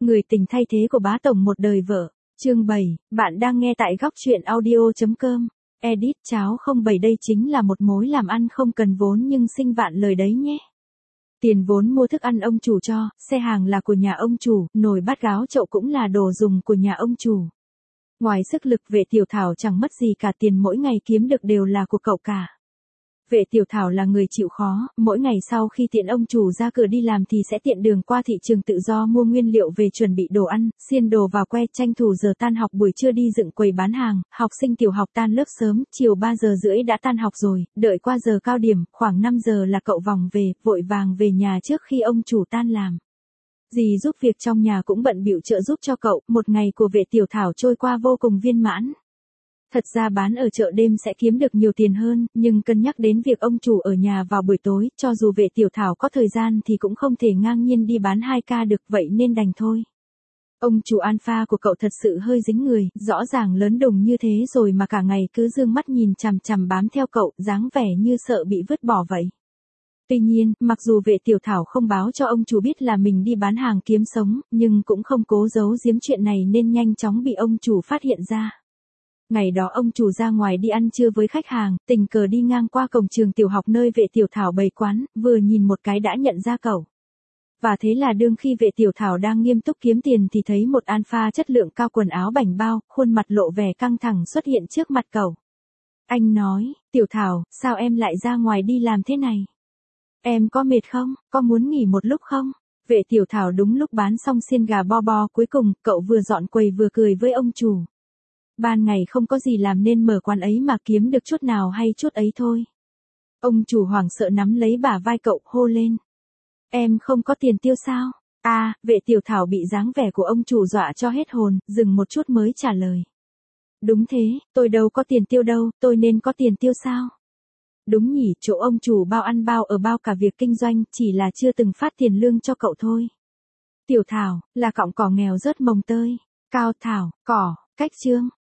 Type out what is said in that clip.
Người tình thay thế của bá tổng một đời vợ. Chương 7, bạn đang nghe tại góc truyện audio.com. Edit cháo 07 đây chính là một mối làm ăn không cần vốn nhưng sinh vạn lời đấy nhé. Tiền vốn mua thức ăn ông chủ cho, xe hàng là của nhà ông chủ, nồi bát gáo chậu cũng là đồ dùng của nhà ông chủ. Ngoài sức lực Vệ Tiểu Thảo chẳng mất gì cả, tiền mỗi ngày kiếm được đều là của cậu cả. Vệ Tiểu Thảo là người chịu khó, mỗi ngày sau khi tiện ông chủ ra cửa đi làm thì sẽ tiện đường qua thị trường tự do mua nguyên liệu về chuẩn bị đồ ăn, xiên đồ vào que, tranh thủ giờ tan học buổi trưa đi dựng quầy bán hàng. Học sinh tiểu học tan lớp sớm, chiều 3 giờ rưỡi đã tan học rồi, đợi qua giờ cao điểm, khoảng 5 giờ là cậu vòng về, vội vàng về nhà trước khi ông chủ tan làm. Dì giúp việc trong nhà cũng bận bịu trợ giúp cho cậu, một ngày của Vệ Tiểu Thảo trôi qua vô cùng viên mãn. Thật ra bán ở chợ đêm sẽ kiếm được nhiều tiền hơn, nhưng cân nhắc đến việc ông chủ ở nhà vào buổi tối, cho dù Vệ Tiểu Thảo có thời gian thì cũng không thể ngang nhiên đi bán 2 ca được, vậy nên đành thôi. Ông chủ alpha của cậu thật sự hơi dính người, rõ ràng lớn đùng như thế rồi mà cả ngày cứ dương mắt nhìn chằm chằm bám theo cậu, dáng vẻ như sợ bị vứt bỏ vậy. Tuy nhiên, mặc dù Vệ Tiểu Thảo không báo cho ông chủ biết là mình đi bán hàng kiếm sống, nhưng cũng không cố giấu giếm chuyện này nên nhanh chóng bị ông chủ phát hiện ra. Ngày đó ông chủ ra ngoài đi ăn trưa với khách hàng, tình cờ đi ngang qua cổng trường tiểu học nơi Vệ Tiểu Thảo bày quán, vừa nhìn một cái đã nhận ra cậu. Và thế là đương khi Vệ Tiểu Thảo đang nghiêm túc kiếm tiền thì thấy một alpha chất lượng cao quần áo bảnh bao, khuôn mặt lộ vẻ căng thẳng xuất hiện trước mặt cậu. Anh nói, Tiểu Thảo, sao em lại ra ngoài đi làm thế này? Em có mệt không, có muốn nghỉ một lúc không? Vệ Tiểu Thảo đúng lúc bán xong xiên gà bo bo, cuối cùng, cậu vừa dọn quầy vừa cười với ông chủ. Ban ngày không có gì làm nên mở quán ấy mà kiếm được chút nào hay chút ấy thôi. Ông chủ hoảng sợ nắm lấy bả vai cậu, hô lên. Em không có tiền tiêu sao? Vệ Tiểu Thảo bị dáng vẻ của ông chủ dọa cho hết hồn, dừng một chút mới trả lời. Đúng thế, tôi đâu có tiền tiêu đâu, tôi nên có tiền tiêu sao? Đúng nhỉ, chỗ ông chủ bao ăn bao ở bao cả việc kinh doanh, chỉ là chưa từng phát tiền lương cho cậu thôi. Tiểu Thảo, là cọng cỏ nghèo rớt mồng tơi. Cao Thảo, cỏ, cách chương.